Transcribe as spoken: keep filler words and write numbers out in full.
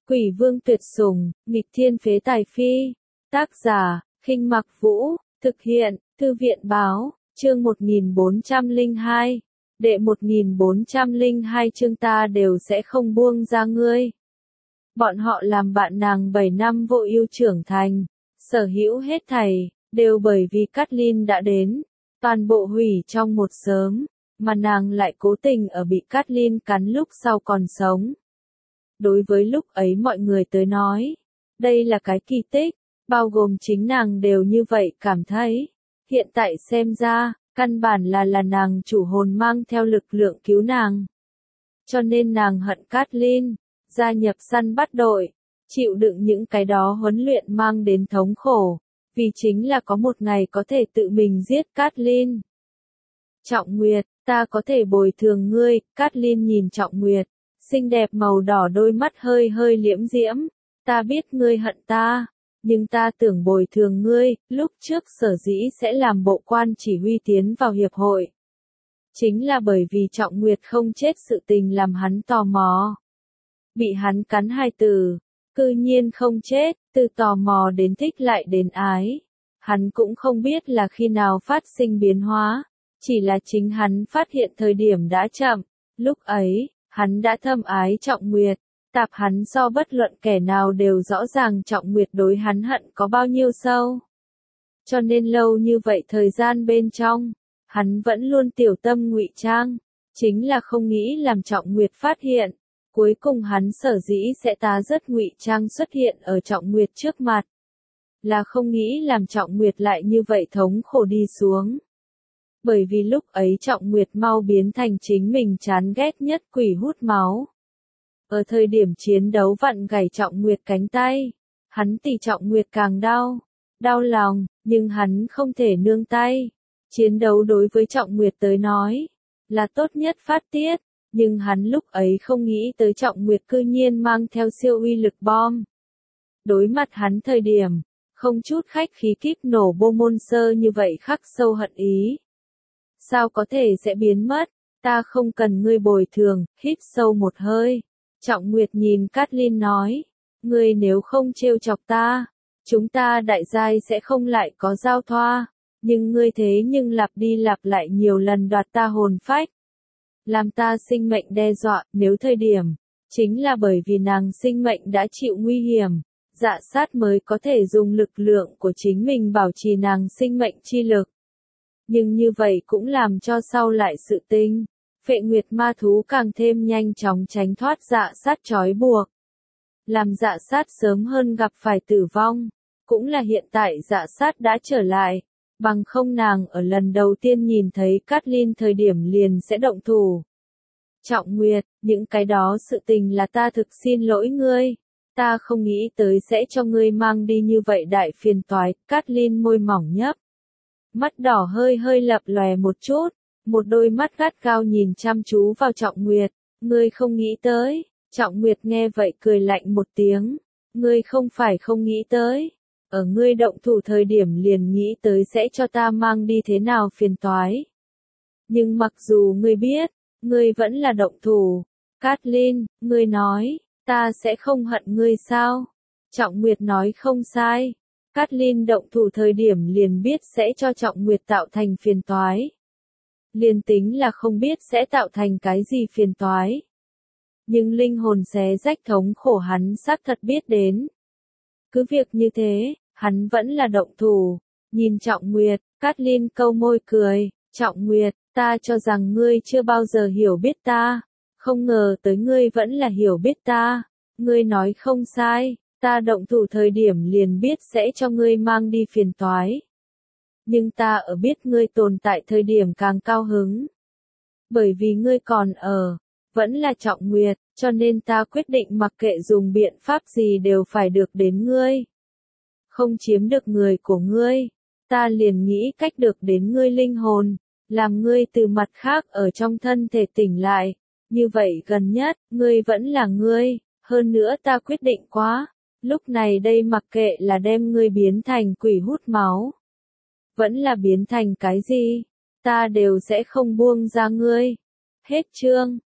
Quỷ vương tuyệt sủng, nghịch thiên phế tài phi. Tác giả, Khinh Mặc Vũ, thực hiện, Thư viện báo, chương một nghìn bốn trăm lẻ hai. Đệ một nghìn bốn trăm lẻ hai chương ta đều sẽ không buông ra ngươi. Bọn họ làm bạn nàng bảy năm vô ưu trưởng thành, sở hữu hết thảy, đều bởi vì Catelyn đã đến, toàn bộ hủy trong một sớm, mà nàng lại cố tình ở bị Catelyn cắn lúc sau còn sống. Đối với lúc ấy mọi người tới nói, đây là cái kỳ tích, bao gồm chính nàng đều như vậy cảm thấy. Hiện tại xem ra, căn bản là là nàng chủ hồn mang theo lực lượng cứu nàng. Cho nên nàng hận Catelyn, gia nhập săn bắt đội, chịu đựng những cái đó huấn luyện mang đến thống khổ, vì chính là có một ngày có thể tự mình giết Catelyn. Trọng Nguyệt, ta có thể bồi thường ngươi. Catelyn nhìn Trọng Nguyệt, xinh đẹp màu đỏ đôi mắt hơi hơi liễm diễm, ta biết ngươi hận ta, nhưng ta tưởng bồi thường ngươi. Lúc trước sở dĩ sẽ làm bộ quan chỉ huy tiến vào hiệp hội, chính là bởi vì Trọng Nguyệt không chết sự tình làm hắn tò mò. Bị hắn cắn hai từ, cư nhiên không chết, từ tò mò đến thích lại đến ái. Hắn cũng không biết là khi nào phát sinh biến hóa, chỉ là chính hắn phát hiện thời điểm đã chậm. Lúc ấy, hắn đã thâm ái Trọng Nguyệt, tạp hắn so bất luận kẻ nào đều rõ ràng Trọng Nguyệt đối hắn hận có bao nhiêu sâu. Cho nên lâu như vậy thời gian bên trong, hắn vẫn luôn tiểu tâm ngụy trang, chính là không nghĩ làm Trọng Nguyệt phát hiện. Cuối cùng hắn sở dĩ sẽ tá rất ngụy trang xuất hiện ở Trọng Nguyệt trước mặt, là không nghĩ làm Trọng Nguyệt lại như vậy thống khổ đi xuống. Bởi vì lúc ấy Trọng Nguyệt mau biến thành chính mình chán ghét nhất quỷ hút máu. Ở thời điểm chiến đấu vặn gãy Trọng Nguyệt cánh tay, hắn tỷ Trọng Nguyệt càng đau, đau lòng, nhưng hắn không thể nương tay. Chiến đấu đối với Trọng Nguyệt tới nói, là tốt nhất phát tiết. Nhưng hắn lúc ấy không nghĩ tới Trọng Nguyệt cư nhiên mang theo siêu uy lực bom. Đối mặt hắn thời điểm, không chút khách khí kíp nổ bô môn sơ như vậy khắc sâu hận ý. Sao có thể sẽ biến mất, ta không cần ngươi bồi thường. Hít sâu một hơi. Trọng Nguyệt nhìn Catelyn nói, ngươi nếu không trêu chọc ta, chúng ta đại giai sẽ không lại có giao thoa. Nhưng ngươi thế nhưng lặp đi lặp lại nhiều lần đoạt ta hồn phách, làm ta sinh mệnh đe dọa. Nếu thời điểm, chính là bởi vì nàng sinh mệnh đã chịu nguy hiểm, Dạ Sát mới có thể dùng lực lượng của chính mình bảo trì nàng sinh mệnh chi lực. Nhưng như vậy cũng làm cho sau lại sự tình, Phệ Nguyệt ma thú càng thêm nhanh chóng tránh thoát Dạ Sát trói buộc, làm Dạ Sát sớm hơn gặp phải tử vong. Cũng là hiện tại Dạ Sát đã trở lại, bằng không nàng ở lần đầu tiên nhìn thấy Catelyn thời điểm liền sẽ động thủ. Trọng Nguyệt, những cái đó sự tình là ta thực xin lỗi ngươi, ta không nghĩ tới sẽ cho ngươi mang đi như vậy đại phiền toái. Catelyn môi mỏng nhấp, mắt đỏ hơi hơi lập lòe một chút, một đôi mắt gắt gao nhìn chăm chú vào Trọng Nguyệt. Ngươi không nghĩ tới. Trọng Nguyệt nghe vậy cười lạnh một tiếng, ngươi không phải không nghĩ tới. Ở ngươi động thủ thời điểm liền nghĩ tới sẽ cho ta mang đi thế nào phiền toái. Nhưng mặc dù ngươi biết, ngươi vẫn là động thủ. Catelyn, ngươi nói, ta sẽ không hận ngươi sao? Trọng Nguyệt nói không sai. Catelyn động thủ thời điểm liền biết sẽ cho Trọng Nguyệt tạo thành phiền toái. Liền tính là không biết sẽ tạo thành cái gì phiền toái. Nhưng linh hồn xé rách thống khổ hắn xác thật biết đến. Cứ việc như thế, hắn vẫn là động thủ. Nhìn Trọng Nguyệt, Catelyn câu môi cười, Trọng Nguyệt, ta cho rằng ngươi chưa bao giờ hiểu biết ta. Không ngờ tới ngươi vẫn là hiểu biết ta. Ngươi nói không sai, ta động thủ thời điểm liền biết sẽ cho ngươi mang đi phiền toái. Nhưng ta ở biết ngươi tồn tại thời điểm càng cao hứng. Bởi vì ngươi còn ở, vẫn là Trọng Nguyệt, cho nên ta quyết định mặc kệ dùng biện pháp gì đều phải được đến ngươi. Không chiếm được người của ngươi, ta liền nghĩ cách được đến ngươi linh hồn, làm ngươi từ mặt khác ở trong thân thể tỉnh lại. Như vậy gần nhất, ngươi vẫn là ngươi, hơn nữa ta quyết định quá, lúc này đây mặc kệ là đem ngươi biến thành quỷ hút máu, vẫn là biến thành cái gì, ta đều sẽ không buông ra ngươi. Hết chương.